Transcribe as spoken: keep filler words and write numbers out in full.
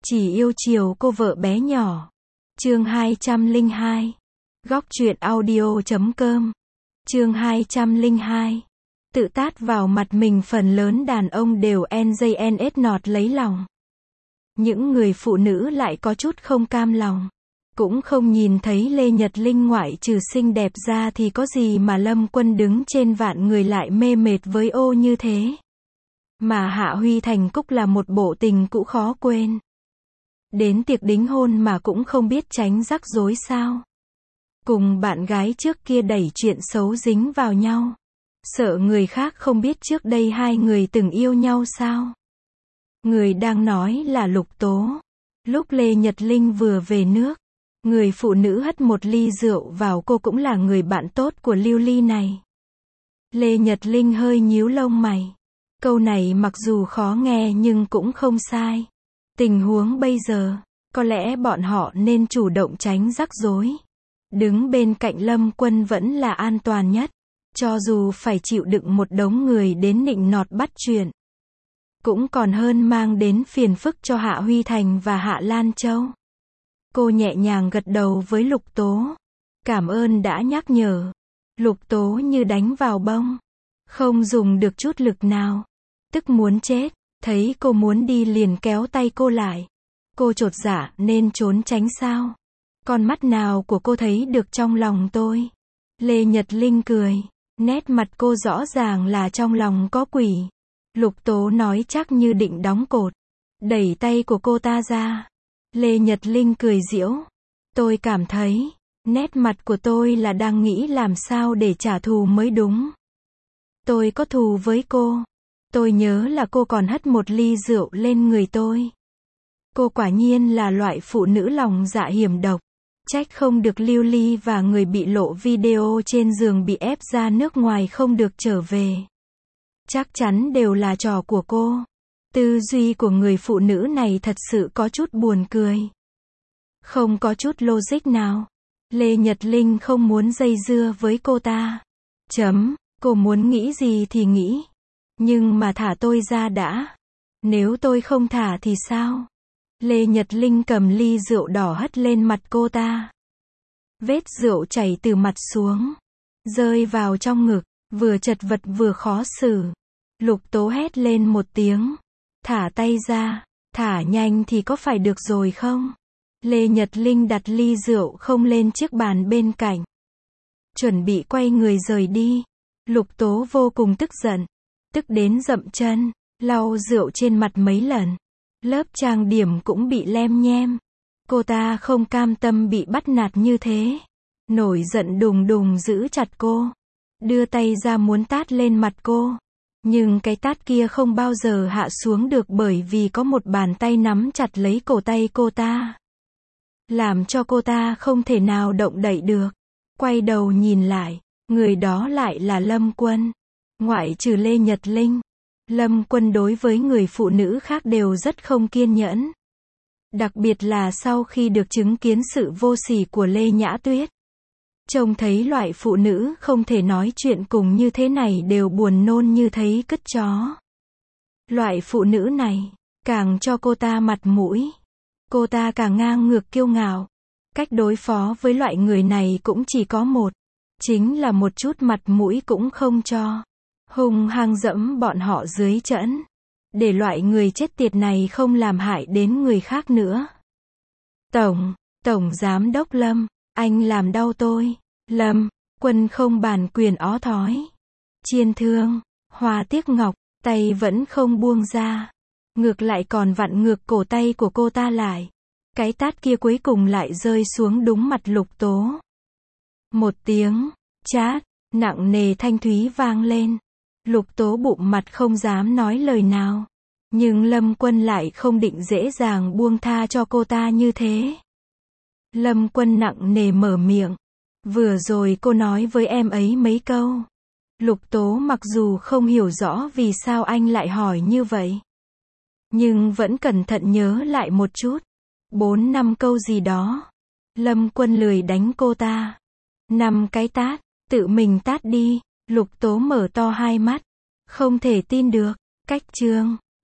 Chỉ yêu chiều cô vợ bé nhỏ. Chương hai trăm lẻ hai. Góc truyện audio chấm com. Chương hai trăm lẻ hai. Tự tát vào mặt mình phần lớn đàn ông đều en gi en ét nọt lấy lòng. Những người phụ nữ lại có chút không cam lòng. Cũng không nhìn thấy Lê Nhật Linh ngoại trừ xinh đẹp ra thì có gì mà Lâm Quân đứng trên vạn người lại mê mệt với ô như thế. Mà Hạ Huy Thành Cúc là một bộ tình cũ khó quên. Đến tiệc đính hôn mà cũng không biết tránh rắc rối sao. Cùng bạn gái trước kia đẩy chuyện xấu dính vào nhau. Sợ người khác không biết trước đây hai người từng yêu nhau sao. Người đang nói là Lục Tố. Lúc Lê Nhật Linh vừa về nước, người phụ nữ hất một ly rượu vào cô cũng là người bạn tốt của Lưu Ly này. Lê Nhật Linh hơi nhíu lông mày. Câu này mặc dù khó nghe nhưng cũng không sai. Tình huống bây giờ, có lẽ bọn họ nên chủ động tránh rắc rối. Đứng bên cạnh Lâm Quân vẫn là an toàn nhất. Cho dù phải chịu đựng một đống người đến nịnh nọt bắt chuyện, cũng còn hơn mang đến phiền phức cho Hạ Huy Thành và Hạ Lan Châu. Cô nhẹ nhàng gật đầu với Lục Tố. Cảm ơn đã nhắc nhở. Lục Tố như đánh vào bông. Không dùng được chút lực nào. Tức muốn chết. Thấy cô muốn đi liền kéo tay cô lại. Cô chột dạ nên trốn tránh sao? Con mắt nào của cô thấy được trong lòng tôi? Lê Nhật Linh cười. Nét mặt cô rõ ràng là trong lòng có quỷ. Lục Tố nói chắc như định đóng cột. Đẩy tay của cô ta ra. Lê Nhật Linh cười giễu. Tôi cảm thấy, nét mặt của tôi là đang nghĩ làm sao để trả thù mới đúng. Tôi có thù với cô. Tôi nhớ là cô còn hất một ly rượu lên người tôi. Cô quả nhiên là loại phụ nữ lòng dạ hiểm độc. Trách không được Lưu Ly và người bị lộ video trên giường bị ép ra nước ngoài không được trở về. Chắc chắn đều là trò của cô. Tư duy của người phụ nữ này thật sự có chút buồn cười. Không có chút logic nào. Lê Nhật Linh không muốn dây dưa với cô ta. Chấm, cô muốn nghĩ gì thì nghĩ. Nhưng mà thả tôi ra đã. Nếu tôi không thả thì sao? Lê Nhật Linh cầm ly rượu đỏ hất lên mặt cô ta. Vết rượu chảy từ mặt xuống. Rơi vào trong ngực. Vừa chật vật vừa khó xử. Lục Tố hét lên một tiếng. Thả tay ra. Thả nhanh thì có phải được rồi không? Lê Nhật Linh đặt ly rượu không lên chiếc bàn bên cạnh. Chuẩn bị quay người rời đi. Lục Tố vô cùng tức giận. Tức đến dậm chân. Lau rượu trên mặt mấy lần. Lớp trang điểm cũng bị lem nhem. Cô ta không cam tâm bị bắt nạt như thế. Nổi giận đùng đùng giữ chặt cô. Đưa tay ra muốn tát lên mặt cô. Nhưng cái tát kia không bao giờ hạ xuống được bởi vì có một bàn tay nắm chặt lấy cổ tay cô ta. Làm cho cô ta không thể nào động đậy được. Quay đầu nhìn lại. Người đó lại là Lâm Quân. Ngoại trừ Lê Nhật Linh. Lâm Quân đối với người phụ nữ khác đều rất không kiên nhẫn. Đặc biệt là sau khi được chứng kiến sự vô sỉ của Lê Nhã Tuyết. Trông thấy loại phụ nữ không thể nói chuyện cùng như thế này đều buồn nôn như thấy cứt chó. Loại phụ nữ này, càng cho cô ta mặt mũi. Cô ta càng ngang ngược kiêu ngạo. Cách đối phó với loại người này cũng chỉ có một. Chính là một chút mặt mũi cũng không cho. Hung hăng dẫm bọn họ dưới trẫn. Để loại người chết tiệt này không làm hại đến người khác nữa. Tổng, Tổng Giám Đốc Lâm, anh làm đau tôi. Lâm, Quân không bàn quyền ó thói. Chiên thương, Hoa Tiếc Ngọc, tay vẫn không buông ra. Ngược lại còn vặn ngược cổ tay của cô ta lại. Cái tát kia cuối cùng lại rơi xuống đúng mặt Lục Tố. Một tiếng, chát, nặng nề thanh thúy vang lên. Lục Tố bụng mặt không dám nói lời nào. Nhưng Lâm Quân lại không định dễ dàng buông tha cho cô ta như thế. Lâm Quân nặng nề mở miệng. Vừa rồi cô nói với em ấy mấy câu. Lục Tố mặc dù không hiểu rõ vì sao anh lại hỏi như vậy. Nhưng vẫn cẩn thận nhớ lại một chút. Bốn năm câu gì đó. Lâm Quân lười đánh cô ta. Năm cái tát, tự mình tát đi. Lục Tố mở to hai mắt. Không thể tin được. Cách chương.